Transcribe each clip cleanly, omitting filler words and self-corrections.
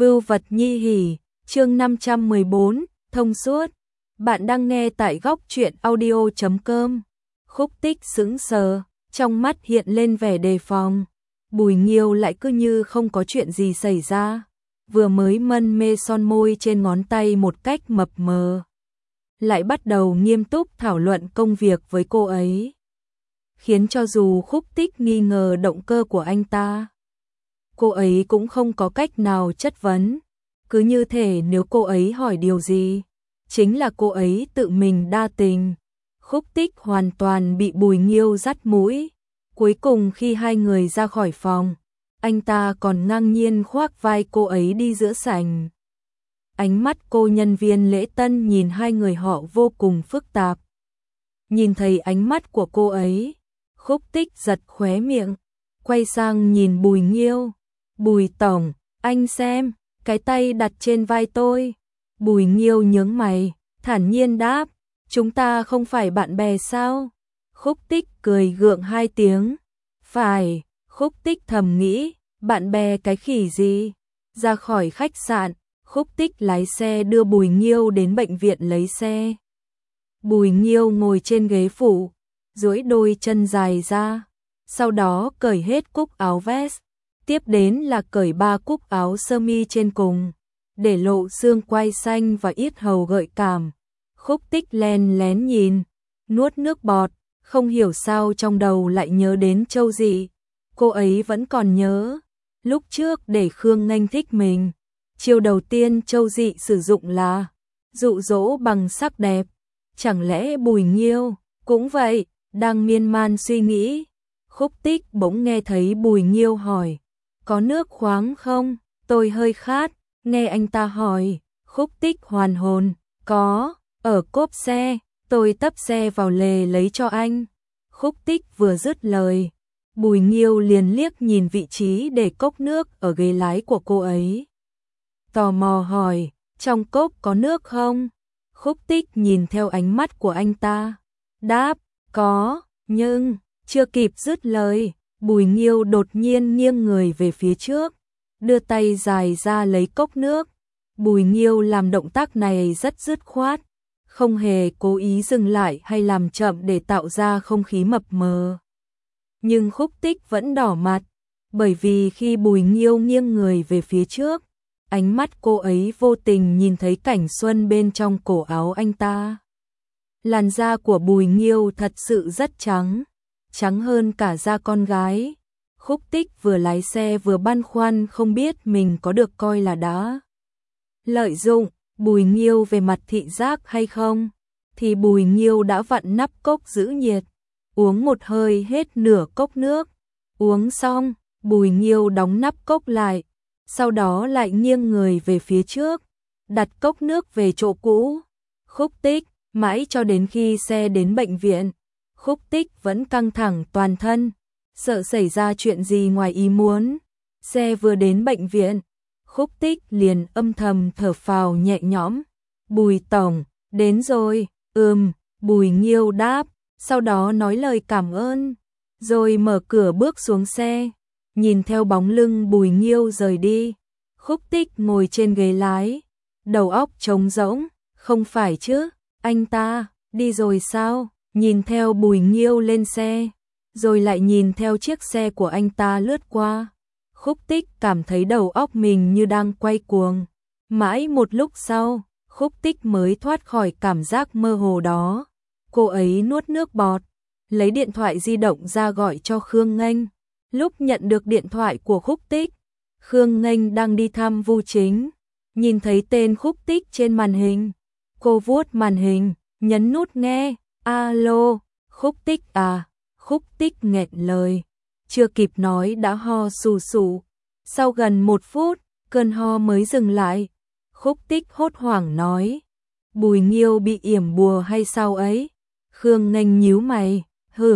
Vưu vật nhi hỉ, chương 514, thông suốt. Bạn đang nghe tại góc truyện audio.com. Khúc Tích sững sờ, trong mắt hiện lên vẻ đề phòng. Bùi Nghiêu lại cứ như không có chuyện gì xảy ra, vừa mới mân mê son môi trên ngón tay một cách mập mờ, lại bắt đầu nghiêm túc thảo luận công việc với cô ấy, khiến cho dù Khúc Tích nghi ngờ động cơ của anh ta, cô ấy cũng không có cách nào chất vấn. Cứ như thể nếu cô ấy hỏi điều gì, chính là cô ấy tự mình đa tình. Khúc Tích hoàn toàn bị Bùi Nghiêu dắt mũi. Cuối cùng khi hai người ra khỏi phòng, anh ta còn ngang nhiên khoác vai cô ấy đi giữa sảnh. Ánh mắt cô nhân viên lễ tân nhìn hai người họ vô cùng phức tạp. Nhìn thấy ánh mắt của cô ấy, Khúc Tích giật khóe miệng, quay sang nhìn Bùi Nghiêu. Bùi tổng, anh xem, cái tay đặt trên vai tôi. Bùi Nghiêu nhướng mày, thản nhiên đáp, chúng ta không phải bạn bè sao? Khúc Tích cười gượng hai tiếng. Phải, Khúc Tích thầm nghĩ, bạn bè cái khỉ gì? Ra khỏi khách sạn, Khúc Tích lái xe đưa Bùi Nghiêu đến bệnh viện lấy xe. Bùi Nghiêu ngồi trên ghế phụ, duỗi đôi chân dài ra, sau đó cởi hết cúc áo vest, tiếp đến là cởi ba cúc áo sơ mi trên cùng, để lộ xương quai xanh và yết hầu gợi cảm. Khúc Tích len lén nhìn, nuốt nước bọt, không hiểu sao trong đầu lại nhớ đến Châu Dị. Cô ấy vẫn còn nhớ, lúc trước để Khương Nghênh thích mình, chiêu đầu tiên Châu Dị sử dụng là dụ dỗ bằng sắc đẹp. Chẳng lẽ Bùi Nghiêu cũng vậy? Đang miên man suy nghĩ, Khúc Tích bỗng nghe thấy Bùi Nghiêu hỏi, có nước khoáng không? Tôi hơi khát. Nghe anh ta hỏi, Khúc Tích hoàn hồn, có, ở cốp xe, tôi tấp xe vào lề lấy cho anh. Khúc Tích vừa dứt lời, Bùi Nghiêu liền liếc nhìn vị trí để cốc nước ở ghế lái của cô ấy. Tò mò hỏi, trong cốc có nước không? Khúc Tích nhìn theo ánh mắt của anh ta, đáp, có, nhưng, chưa kịp dứt lời, Bùi Nghiêu đột nhiên nghiêng người về phía trước, đưa tay dài ra lấy cốc nước. Bùi Nghiêu làm động tác này rất dứt khoát, không hề cố ý dừng lại hay làm chậm để tạo ra không khí mập mờ. Nhưng Khúc Tích vẫn đỏ mặt, bởi vì khi Bùi Nghiêu nghiêng người về phía trước, ánh mắt cô ấy vô tình nhìn thấy cảnh xuân bên trong cổ áo anh ta. Làn da của Bùi Nghiêu thật sự rất trắng, trắng hơn cả da con gái. Khúc Tích vừa lái xe vừa băn khoăn không biết mình có được coi là đã lợi dụng Bùi Nghiêu về mặt thị giác hay không, thì Bùi Nghiêu đã vặn nắp cốc giữ nhiệt, uống một hơi hết nửa cốc nước. Uống xong, Bùi Nghiêu đóng nắp cốc lại, sau đó lại nghiêng người về phía trước, đặt cốc nước về chỗ cũ. Khúc Tích, mãi cho đến khi xe đến bệnh viện, Khúc Tích vẫn căng thẳng toàn thân, sợ xảy ra chuyện gì ngoài ý muốn. Xe vừa đến bệnh viện, Khúc Tích liền âm thầm thở phào nhẹ nhõm. Bùi tổng, đến rồi. Bùi Nghiêu đáp, sau đó nói lời cảm ơn, rồi mở cửa bước xuống xe. Nhìn theo bóng lưng Bùi Nghiêu rời đi, Khúc Tích ngồi trên ghế lái, đầu óc trống rỗng. Không phải chứ, anh ta đi rồi sao? Nhìn theo Bùi Nghiêu lên xe, rồi lại nhìn theo chiếc xe của anh ta lướt qua, Khúc Tích cảm thấy đầu óc mình như đang quay cuồng. Mãi một lúc sau, Khúc Tích mới thoát khỏi cảm giác mơ hồ đó. Cô ấy nuốt nước bọt, lấy điện thoại di động ra gọi cho Khương Nghênh. Lúc nhận được điện thoại của Khúc Tích, Khương Nghênh đang đi thăm Vu Chính. Nhìn thấy tên Khúc Tích trên màn hình, cô vuốt màn hình, nhấn nút nghe. Alo, Khúc Tích à? Khúc Tích nghẹn lời, chưa kịp nói đã ho sù sù. Sau gần 1 phút, cơn ho mới dừng lại. Khúc Tích hốt hoảng nói, Bùi Nghiêu bị yểm bùa hay sao ấy? Khương Nghênh nhíu mày,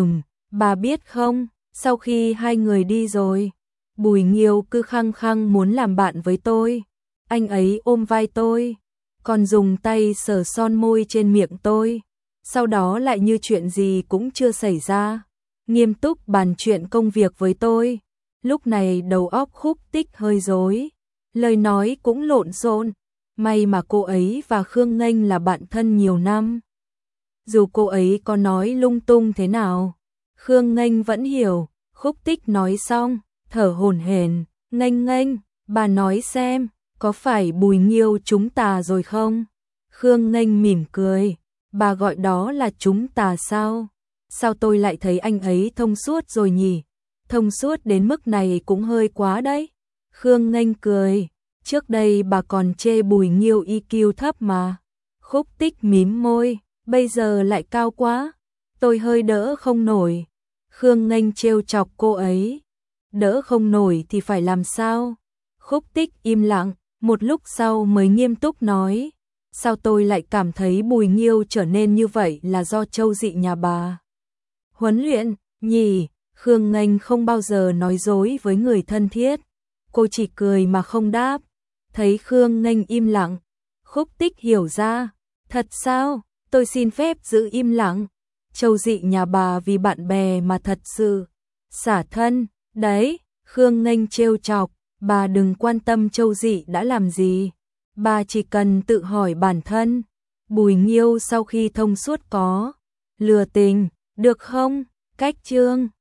bà biết không, sau khi hai người đi rồi, Bùi Nghiêu cứ khăng khăng muốn làm bạn với tôi. Anh ấy ôm vai tôi, còn dùng tay sờ son môi trên miệng tôi, sau đó lại như chuyện gì cũng chưa xảy ra, nghiêm túc bàn chuyện công việc với tôi. Lúc này đầu óc Khúc Tích hơi rối, lời nói cũng lộn xộn. May mà cô ấy và Khương Nghênh là bạn thân nhiều năm. Dù cô ấy có nói lung tung thế nào, Khương Nghênh vẫn hiểu. Khúc Tích nói xong, thở hổn hển, "Nghênh Nghênh, bà nói xem, có phải Bùi Nghiêu chúng ta rồi không?" Khương Nghênh mỉm cười, "Bà gọi đó là chúng ta sao? Sao tôi lại thấy anh ấy thông suốt rồi nhỉ? Thông suốt đến mức này cũng hơi quá đấy." Khương Nghênh cười, "Trước đây bà còn chê Bùi Nghiêu EQ thấp mà." Khúc Tích mím môi, "Bây giờ lại cao quá, tôi hơi đỡ không nổi." Khương Nghênh trêu chọc cô ấy, "Đỡ không nổi thì phải làm sao?" Khúc Tích im lặng, một lúc sau mới nghiêm túc nói, "Sao tôi lại cảm thấy Bùi Nghiêu trở nên như vậy là do Châu Dị nhà bà huấn luyện nhỉ?" Khương Nghênh không bao giờ nói dối với người thân thiết, cô chỉ cười mà không đáp. Thấy Khương Nghênh im lặng, Khúc Tích hiểu ra, "Thật sao? Tôi xin phép giữ im lặng. Châu Dị nhà bà vì bạn bè mà thật sự xả thân đấy." Khương Nghênh trêu chọc, "Bà đừng quan tâm Châu Dị đã làm gì, bà chỉ cần tự hỏi bản thân, Bùi Nghiêu sau khi thông suốt có lừa tình, được không?" Cách chương